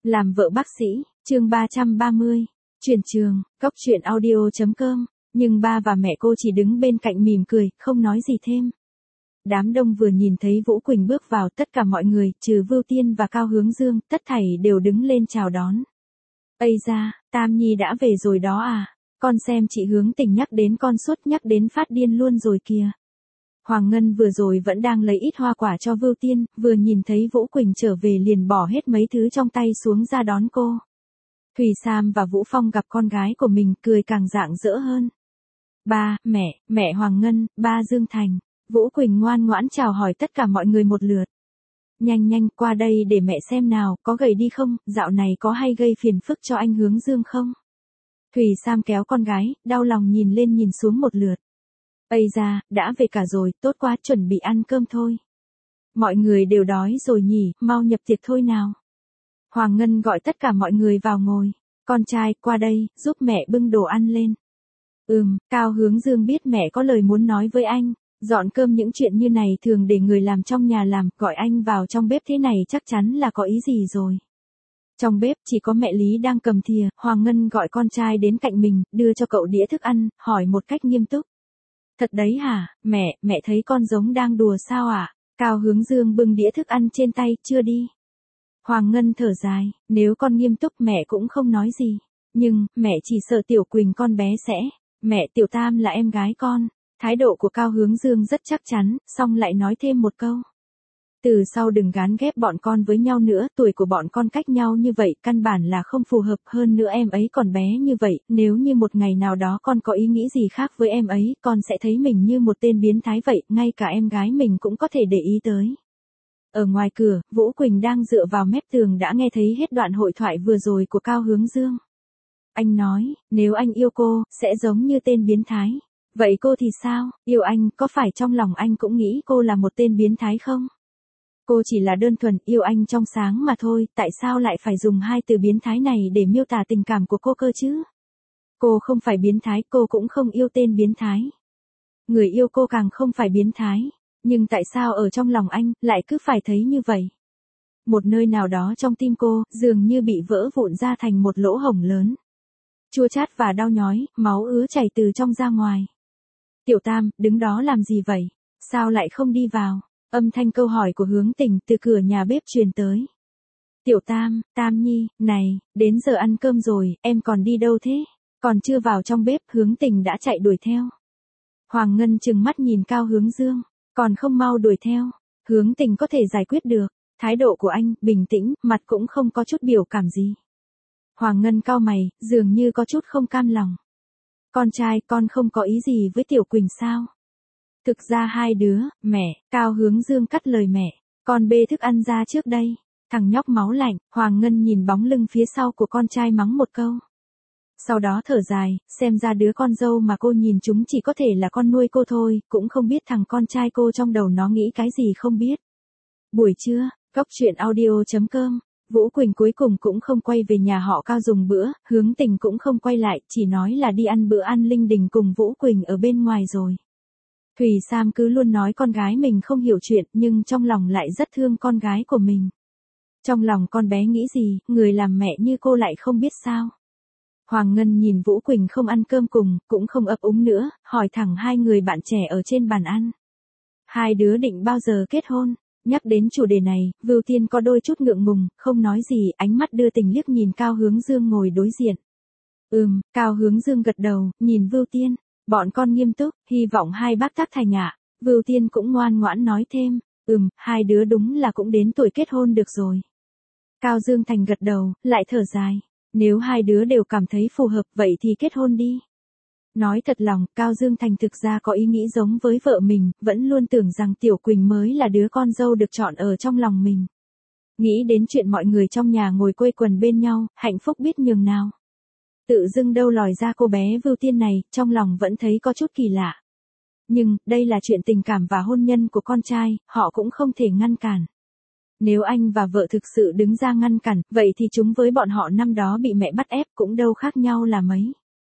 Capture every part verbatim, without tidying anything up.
Làm vợ bác sĩ, chương ba trăm ba mươi. Chuyển trường, cốc truyện audio chấm com. Nhưng ba và mẹ cô chỉ đứng bên cạnh mỉm cười, không nói gì thêm. Đám đông vừa nhìn thấy Vũ Quỳnh bước vào, tất cả mọi người, trừ Vưu Tiên và Cao Hướng Dương, tất thảy đều đứng lên chào đón. Ây da, Tam Nhi đã về rồi đó à? Con xem chị Hướng Tình nhắc đến con suốt nhắc đến phát điên luôn rồi kìa. Hoàng Ngân vừa rồi vẫn đang lấy ít hoa quả cho Vưu Tiên, vừa nhìn thấy Vũ Quỳnh trở về liền bỏ hết mấy thứ trong tay xuống ra đón cô. Thùy Sam và Vũ Phong gặp con gái của mình cười càng rạng rỡ hơn. Ba, mẹ, mẹ Hoàng Ngân, ba Dương Thành. Vũ Quỳnh ngoan ngoãn chào hỏi tất cả mọi người một lượt. Nhanh nhanh qua đây để mẹ xem nào, có gầy đi không, dạo này có hay gây phiền phức cho anh Hướng Dương không? Thùy Sam kéo con gái, đau lòng nhìn lên nhìn xuống một lượt. Ây da, đã về cả rồi, tốt quá, chuẩn bị ăn cơm thôi. Mọi người đều đói rồi nhỉ, mau nhập tiệc thôi nào. Hoàng Ngân gọi tất cả mọi người vào ngồi. Con trai, qua đây, giúp mẹ bưng đồ ăn lên. Ừm, Cao Hướng Dương biết mẹ có lời muốn nói với anh. Dọn cơm những chuyện như này thường để người làm trong nhà làm, gọi anh vào trong bếp thế này chắc chắn là có ý gì rồi. Trong bếp chỉ có mẹ Lý đang cầm thìa, Hoàng Ngân gọi con trai đến cạnh mình, đưa cho cậu đĩa thức ăn, hỏi một cách nghiêm túc. Thật đấy hả, mẹ, mẹ thấy con giống đang đùa sao ạ? À? Cao Hướng Dương bưng đĩa thức ăn trên tay, chưa đi. Hoàng Ngân thở dài, nếu con nghiêm túc mẹ cũng không nói gì. Nhưng, mẹ chỉ sợ Tiểu Quỳnh con bé sẽ, mẹ Tiểu Tam là em gái con. Thái độ của Cao Hướng Dương rất chắc chắn, xong lại nói thêm một câu. Từ sau đừng gán ghép bọn con với nhau nữa, tuổi của bọn con cách nhau như vậy, căn bản là không phù hợp, hơn nữa em ấy còn bé như vậy, nếu như một ngày nào đó con có ý nghĩ gì khác với em ấy, con sẽ thấy mình như một tên biến thái vậy, ngay cả em gái mình cũng có thể để ý tới. Ở ngoài cửa, Vũ Quỳnh đang dựa vào mép tường đã nghe thấy hết đoạn hội thoại vừa rồi của Cao Hướng Dương. Anh nói, nếu anh yêu cô, sẽ giống như tên biến thái. Vậy cô thì sao, yêu anh, có phải trong lòng anh cũng nghĩ cô là một tên biến thái không? Cô chỉ là đơn thuần yêu anh trong sáng mà thôi, tại sao lại phải dùng hai từ biến thái này để miêu tả tình cảm của cô cơ chứ? Cô không phải biến thái, cô cũng không yêu tên biến thái. Người yêu cô càng không phải biến thái, nhưng tại sao ở trong lòng anh lại cứ phải thấy như vậy? Một nơi nào đó trong tim cô, dường như bị vỡ vụn ra thành một lỗ hổng lớn. Chua chát và đau nhói, máu ứa chảy từ trong ra ngoài. Tiểu Tam, đứng đó làm gì vậy? Sao lại không đi vào? Âm thanh câu hỏi của Hướng Tình từ cửa nhà bếp truyền tới. Tiểu Tam, Tam Nhi, này, đến giờ ăn cơm rồi, em còn đi đâu thế? Còn chưa vào trong bếp, Hướng Tình đã chạy đuổi theo. Hoàng Ngân trừng mắt nhìn Cao Hướng Dương, còn không mau đuổi theo. Hướng Tình có thể giải quyết được. Thái độ của anh, bình tĩnh, mặt cũng không có chút biểu cảm gì. Hoàng Ngân cau mày, dường như có chút không cam lòng. Con trai, con không có ý gì với Tiểu Quỳnh sao? Thực ra hai đứa, mẹ, Cao Hướng Dương cắt lời mẹ, con bê thức ăn ra trước đây. Thằng nhóc máu lạnh, Hoàng Ngân nhìn bóng lưng phía sau của con trai mắng một câu. Sau đó thở dài, xem ra đứa con dâu mà cô nhìn chúng chỉ có thể là con nuôi cô thôi, cũng không biết thằng con trai cô trong đầu nó nghĩ cái gì không biết. Buổi trưa, cốc truyện audio chấm com. Vũ Quỳnh cuối cùng cũng không quay về nhà họ Cao dùng bữa, Hướng Tình cũng không quay lại, chỉ nói là đi ăn bữa ăn linh đình cùng Vũ Quỳnh ở bên ngoài rồi. Thùy Sam cứ luôn nói con gái mình không hiểu chuyện, nhưng trong lòng lại rất thương con gái của mình. Trong lòng con bé nghĩ gì, người làm mẹ như cô lại không biết sao. Hoàng Ngân nhìn Vũ Quỳnh không ăn cơm cùng, cũng không ấp úng nữa, hỏi thẳng hai người bạn trẻ ở trên bàn ăn. Hai đứa định bao giờ kết hôn? Nhắc đến chủ đề này, Vưu Tiên có đôi chút ngượng ngùng, không nói gì, ánh mắt đưa tình liếc nhìn Cao Hướng Dương ngồi đối diện. Ừm, Cao Hướng Dương gật đầu, nhìn Vưu Tiên, bọn con nghiêm túc, hy vọng hai bác tác thành ạ. Vưu Tiên cũng ngoan ngoãn nói thêm, ừm, hai đứa đúng là cũng đến tuổi kết hôn được rồi. Cao Dương Thành gật đầu, lại thở dài, nếu hai đứa đều cảm thấy phù hợp vậy thì kết hôn đi. Nói thật lòng, Cao Dương Thành thực ra có ý nghĩ giống với vợ mình, vẫn luôn tưởng rằng Tiểu Quỳnh mới là đứa con dâu được chọn ở trong lòng mình. Nghĩ đến chuyện mọi người trong nhà ngồi quây quần bên nhau, hạnh phúc biết nhường nào. Tự dưng đâu lòi ra cô bé Vưu Tiên này, trong lòng vẫn thấy có chút kỳ lạ. Nhưng, đây là chuyện tình cảm và hôn nhân của con trai, họ cũng không thể ngăn cản. Nếu anh và vợ thực sự đứng ra ngăn cản, vậy thì chúng với bọn họ năm đó bị mẹ bắt ép cũng đâu khác nhau là mấy.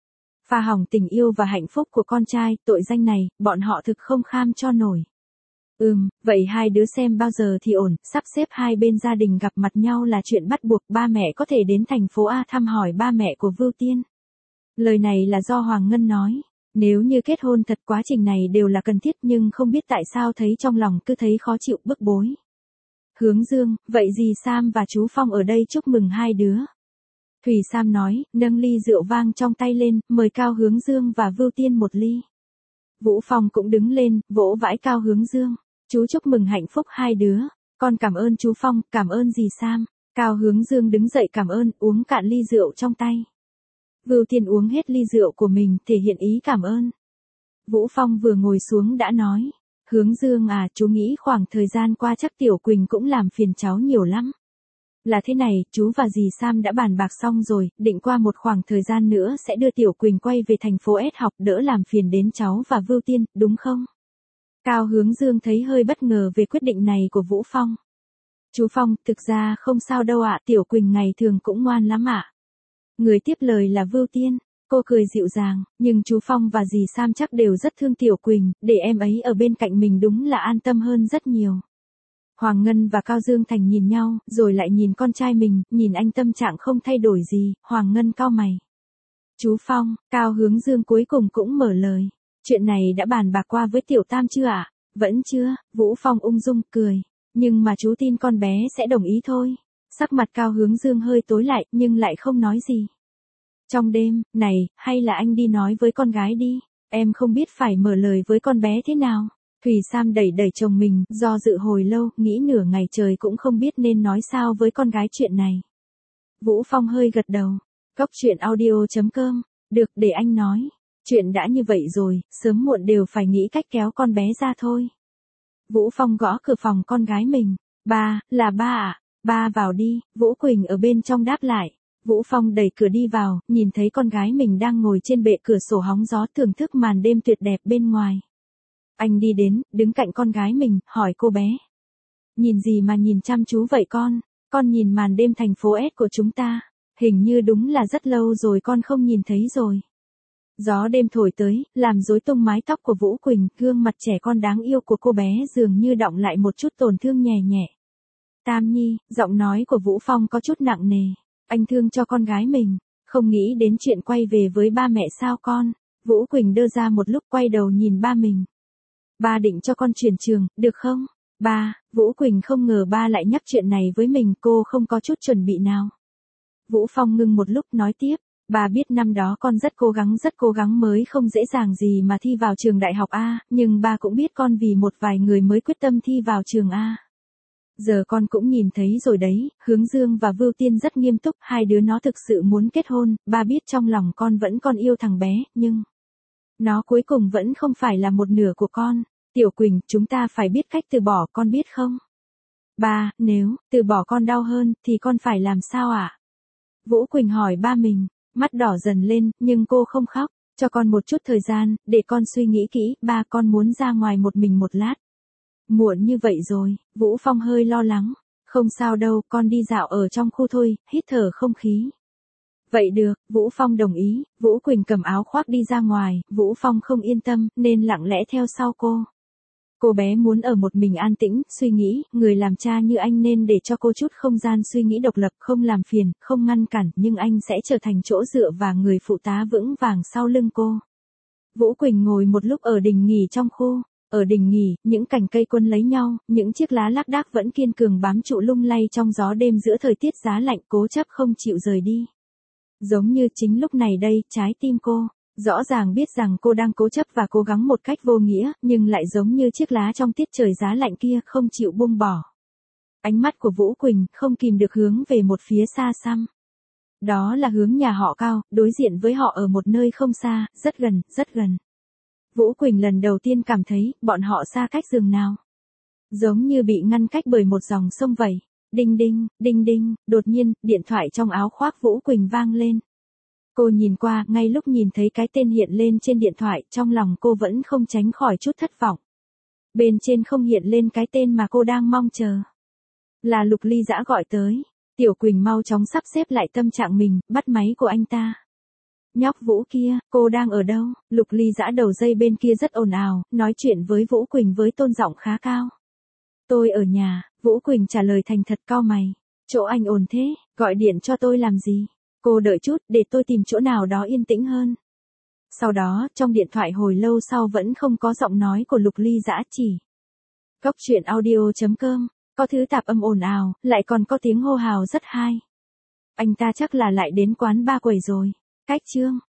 Pha hỏng tình yêu và hạnh phúc của con trai, tội danh này, bọn họ thực không kham cho nổi. Ừm, vậy hai đứa xem bao giờ thì ổn, sắp xếp hai bên gia đình gặp mặt nhau là chuyện bắt buộc, ba mẹ có thể đến thành phố A thăm hỏi ba mẹ của Vưu Tiên. Lời này là do Hoàng Ngân nói. Nếu như kết hôn thật quá trình này đều là cần thiết nhưng không biết tại sao thấy trong lòng cứ thấy khó chịu bức bối. Hướng Dương, vậy dì Sam và chú Phong ở đây chúc mừng hai đứa. Thủy Sam nói, nâng ly rượu vang trong tay lên, mời Cao Hướng Dương và Vưu Tiên một ly. Vũ Phong cũng đứng lên, vỗ vãi Cao Hướng Dương. Chú chúc mừng hạnh phúc hai đứa. Con cảm ơn chú Phong, cảm ơn dì Sam. Cao Hướng Dương đứng dậy cảm ơn, uống cạn ly rượu trong tay. Vưu Tiên uống hết ly rượu của mình, thể hiện ý cảm ơn. Vũ Phong vừa ngồi xuống đã nói. Hướng Dương à, chú nghĩ khoảng thời gian qua chắc Tiểu Quỳnh cũng làm phiền cháu nhiều lắm. Là thế này, chú và dì Sam đã bàn bạc xong rồi, định qua một khoảng thời gian nữa sẽ đưa Tiểu Quỳnh quay về thành phố S học đỡ làm phiền đến cháu và Vưu Tiên, đúng không? Cao Hướng Dương thấy hơi bất ngờ về quyết định này của Vũ Phong. Chú Phong, thực ra không sao đâu ạ, Tiểu Quỳnh ngày thường cũng ngoan lắm ạ. Người tiếp lời là Vưu Tiên, cô cười dịu dàng, nhưng chú Phong và dì Sam chắc đều rất thương Tiểu Quỳnh, để em ấy ở bên cạnh mình đúng là an tâm hơn rất nhiều. Hoàng Ngân và Cao Dương Thành nhìn nhau, rồi lại nhìn con trai mình, nhìn anh tâm trạng không thay đổi gì, Hoàng Ngân cau mày. Chú Phong, Cao Hướng Dương cuối cùng cũng mở lời. Chuyện này đã bàn bạc qua với Tiểu Tam chưa ạ? À? Vẫn chưa, Vũ Phong ung dung cười. Nhưng mà chú tin con bé sẽ đồng ý thôi. Sắc mặt Cao Hướng Dương hơi tối lại, nhưng lại không nói gì. Trong đêm, này, hay là anh đi nói với con gái đi. Em không biết phải mở lời với con bé thế nào. Thủy Sam đẩy đẩy chồng mình, do dự hồi lâu, nghĩ nửa ngày trời cũng không biết nên nói sao với con gái chuyện này. Vũ Phong hơi gật đầu. Cốc truyện audio chấm com. Được, để anh nói. Chuyện đã như vậy rồi, sớm muộn đều phải nghĩ cách kéo con bé ra thôi. Vũ Phong gõ cửa phòng con gái mình. Ba, là ba ạ. Ba vào đi, Vũ Quỳnh ở bên trong đáp lại. Vũ Phong đẩy cửa đi vào, nhìn thấy con gái mình đang ngồi trên bệ cửa sổ hóng gió thưởng thức màn đêm tuyệt đẹp bên ngoài. Anh đi đến, đứng cạnh con gái mình, hỏi cô bé. Nhìn gì mà nhìn chăm chú vậy con? Con nhìn màn đêm thành phố S của chúng ta. Hình như đúng là rất lâu rồi con không nhìn thấy rồi. Gió đêm thổi tới, làm rối tung mái tóc của Vũ Quỳnh, gương mặt trẻ con đáng yêu của cô bé dường như đọng lại một chút tổn thương nhẹ nhẹ. Tam Nhi, giọng nói của Vũ Phong có chút nặng nề. Anh thương cho con gái mình, không nghĩ đến chuyện quay về với ba mẹ sao con? Vũ Quỳnh đưa ra một lúc quay đầu nhìn ba mình. Ba định cho con chuyển trường, được không? Ba, Vũ Quỳnh không ngờ ba lại nhắc chuyện này với mình, cô không có chút chuẩn bị nào. Vũ Phong ngưng một lúc nói tiếp. Bà biết năm đó con rất cố gắng rất cố gắng mới không dễ dàng gì mà thi vào trường đại học A, nhưng ba cũng biết con vì một vài người mới quyết tâm thi vào trường A. Giờ con cũng nhìn thấy rồi đấy, Hướng Dương và Vưu Tiên rất nghiêm túc, hai đứa nó thực sự muốn kết hôn, ba biết trong lòng con vẫn còn yêu thằng bé, nhưng nó cuối cùng vẫn không phải là một nửa của con. Tiểu Quỳnh, chúng ta phải biết cách từ bỏ, con biết không? Ba, nếu từ bỏ con đau hơn, thì con phải làm sao ạ? À? Vũ Quỳnh hỏi ba mình. Mắt đỏ dần lên, nhưng cô không khóc. Cho con một chút thời gian, để con suy nghĩ kỹ, ba con muốn ra ngoài một mình một lát. Muộn như vậy rồi, Vũ Phong hơi lo lắng. Không sao đâu, con đi dạo ở trong khu thôi, hít thở không khí. Vậy được, Vũ Phong đồng ý, Vũ Quỳnh cầm áo khoác đi ra ngoài, Vũ Phong không yên tâm, nên lặng lẽ theo sau cô. Cô bé muốn ở một mình an tĩnh, suy nghĩ, người làm cha như anh nên để cho cô chút không gian suy nghĩ độc lập, không làm phiền, không ngăn cản, nhưng anh sẽ trở thành chỗ dựa và người phụ tá vững vàng sau lưng cô. Vũ Quỳnh ngồi một lúc ở đình nghỉ trong khu. Ở đình nghỉ, những cành cây quấn lấy nhau, những chiếc lá lác đác vẫn kiên cường bám trụ lung lay trong gió đêm giữa thời tiết giá lạnh, cố chấp không chịu rời đi. Giống như chính lúc này đây, trái tim cô rõ ràng biết rằng cô đang cố chấp và cố gắng một cách vô nghĩa, nhưng lại giống như chiếc lá trong tiết trời giá lạnh kia, không chịu buông bỏ. Ánh mắt của Vũ Quỳnh không kìm được hướng về một phía xa xăm. Đó là hướng nhà họ Cao, đối diện với họ ở một nơi không xa, rất gần, rất gần. Vũ Quỳnh lần đầu tiên cảm thấy, bọn họ xa cách giường nào. Giống như bị ngăn cách bởi một dòng sông vậy. Đinh đinh, đinh đinh, đột nhiên, điện thoại trong áo khoác Vũ Quỳnh vang lên. Cô nhìn qua, ngay lúc nhìn thấy cái tên hiện lên trên điện thoại, trong lòng cô vẫn không tránh khỏi chút thất vọng. Bên trên không hiện lên cái tên mà cô đang mong chờ. Là Lục Ly Dã gọi tới. Tiểu Quỳnh mau chóng sắp xếp lại tâm trạng mình, bắt máy của anh ta. Nhóc Vũ kia, cô đang ở đâu? Lục Ly Dã đầu dây bên kia rất ồn ào, nói chuyện với Vũ Quỳnh với tôn giọng khá cao. Tôi ở nhà, Vũ Quỳnh trả lời thành thật cau mày. Chỗ anh ồn thế, gọi điện cho tôi làm gì? Cô đợi chút, để tôi tìm chỗ nào đó yên tĩnh hơn. Sau đó, trong điện thoại hồi lâu sau vẫn không có giọng nói của Lục Ly Dã chỉ. Cốc truyện audio.com, có thứ tạp âm ồn ào, lại còn có tiếng hô hào rất hay. Anh ta chắc là lại đến quán ba quẩy rồi. Cách chương